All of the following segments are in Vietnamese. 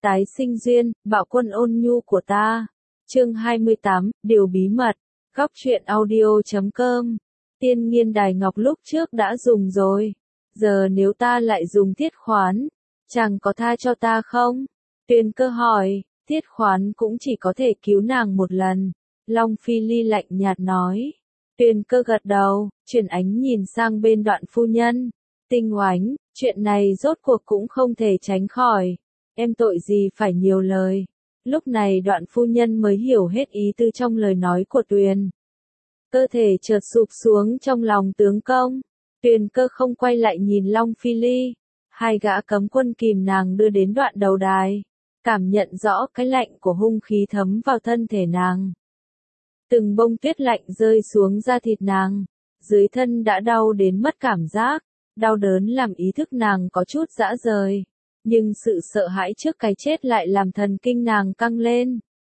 Tái sinh duyên, bạo quân ôn nhu của ta. Chương 28, điều bí mật. Góc truyện audio.com. Tiên Nghiên đài ngọc lúc trước đã dùng rồi. Giờ nếu ta lại dùng Tiết Khoán, chàng có tha cho ta không? Tuyền Cơ hỏi. Tiết Khoán cũng chỉ có thể cứu nàng một lần. Long Phi Ly lạnh nhạt nói. Tuyền Cơ gật đầu, chuyển ánh nhìn sang bên Đoạn phu nhân. Tinh Oánh, chuyện này rốt cuộc cũng không thể tránh khỏi. Em tội gì phải nhiều lời. Lúc này Đoạn phu nhân mới hiểu hết ý tư trong lời nói của Tuyền. Cơ thể chợt sụp xuống trong lòng tướng công. Tuyền Cơ không quay lại nhìn Long Phi Ly. Hai gã cấm quân kìm nàng đưa đến đoạn đầu đài. Cảm nhận rõ cái lạnh của hung khí thấm vào thân thể nàng. Từng bông tuyết lạnh rơi xuống da thịt nàng. Dưới thân đã đau đến mất cảm giác. Đau đớn làm ý thức nàng có chút rã rời. Nhưng sự sợ hãi trước cái chết lại làm thần kinh nàng căng lên.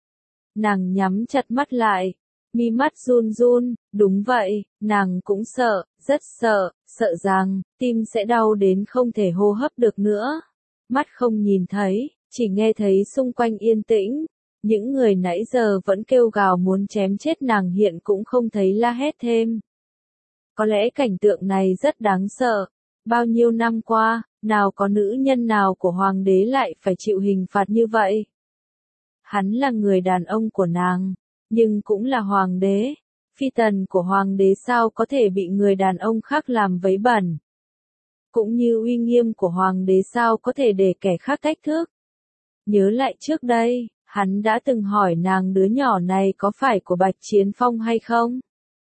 Nàng nhắm chặt mắt lại. Mi mắt run run, đúng vậy, nàng cũng sợ, rất sợ, sợ rằng, tim sẽ đau đến không thể hô hấp được nữa. Mắt không nhìn thấy, chỉ nghe thấy xung quanh yên tĩnh. Những người nãy giờ vẫn kêu gào muốn chém chết nàng hiện cũng không thấy la hét thêm. Có lẽ cảnh tượng này rất đáng sợ. Bao nhiêu năm qua, nào có nữ nhân nào của hoàng đế lại phải chịu hình phạt như vậy. Hắn là người đàn ông của nàng, nhưng cũng là hoàng đế. Phi tần của hoàng đế sao có thể bị người đàn ông khác làm vấy bẩn. Cũng như uy nghiêm của hoàng đế sao có thể để kẻ khác thách thức. Nhớ lại trước đây, hắn đã từng hỏi nàng đứa nhỏ này có phải của Bạch Chiến Phong hay không?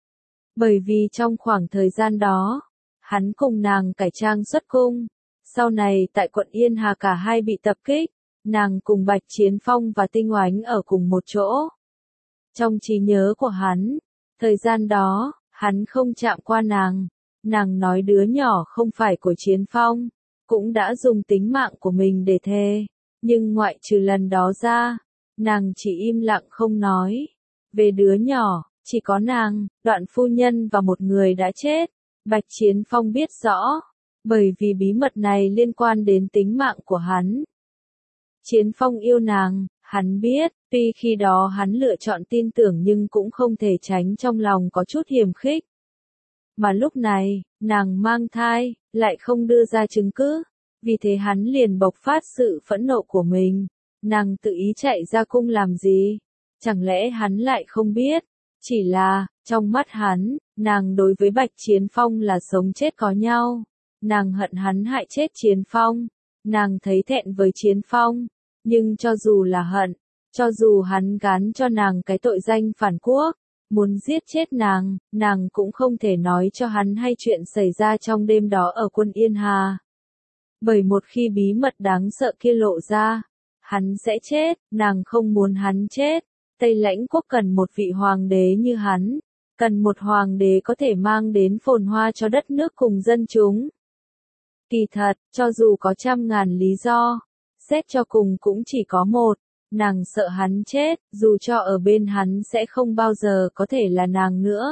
Bởi vì trong khoảng thời gian đó, hắn cùng nàng cải trang xuất cung. Sau này tại quận Yên Hà cả hai bị tập kích, nàng cùng Bạch Chiến Phong và Tinh Oánh ở cùng một chỗ. Trong trí nhớ của hắn, thời gian đó, hắn không chạm qua nàng. Nàng nói đứa nhỏ không phải của Chiến Phong, cũng đã dùng tính mạng của mình để thề. Nhưng ngoại trừ lần đó ra, nàng chỉ im lặng không nói. Về đứa nhỏ, chỉ có nàng, Đoạn phu nhân và một người đã chết. Bạch Chiến Phong biết rõ, bởi vì bí mật này liên quan đến tính mạng của hắn. Chiến Phong yêu nàng, hắn biết, tuy khi đó hắn lựa chọn tin tưởng nhưng cũng không thể tránh trong lòng có chút hiềm khích. Mà lúc này, nàng mang thai, lại không đưa ra chứng cứ, vì thế hắn liền bộc phát sự phẫn nộ của mình. Nàng tự ý chạy ra cung làm gì? Chẳng lẽ hắn lại không biết? Chỉ là, trong mắt hắn, nàng đối với Bạch Chiến Phong là sống chết có nhau. Nàng hận hắn hại chết Chiến Phong. Nàng thấy thẹn với Chiến Phong. Nhưng cho dù là hận, cho dù hắn gán cho nàng cái tội danh phản quốc, muốn giết chết nàng cũng không thể nói cho hắn hay chuyện xảy ra trong đêm đó ở quân Yên Hà. Bởi một khi bí mật đáng sợ kia lộ ra, hắn sẽ chết, nàng không muốn hắn chết. Tây Lãnh quốc cần một vị hoàng đế như hắn, cần một hoàng đế có thể mang đến phồn hoa cho đất nước cùng dân chúng. Kỳ thật, cho dù có trăm ngàn lý do, xét cho cùng cũng chỉ có một, nàng sợ hắn chết, dù cho ở bên hắn sẽ không bao giờ có thể là nàng nữa.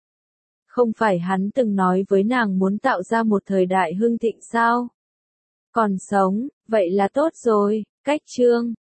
Không phải hắn từng nói với nàng muốn tạo ra một thời đại hưng thịnh sao? Còn sống, vậy là tốt rồi. Cách chương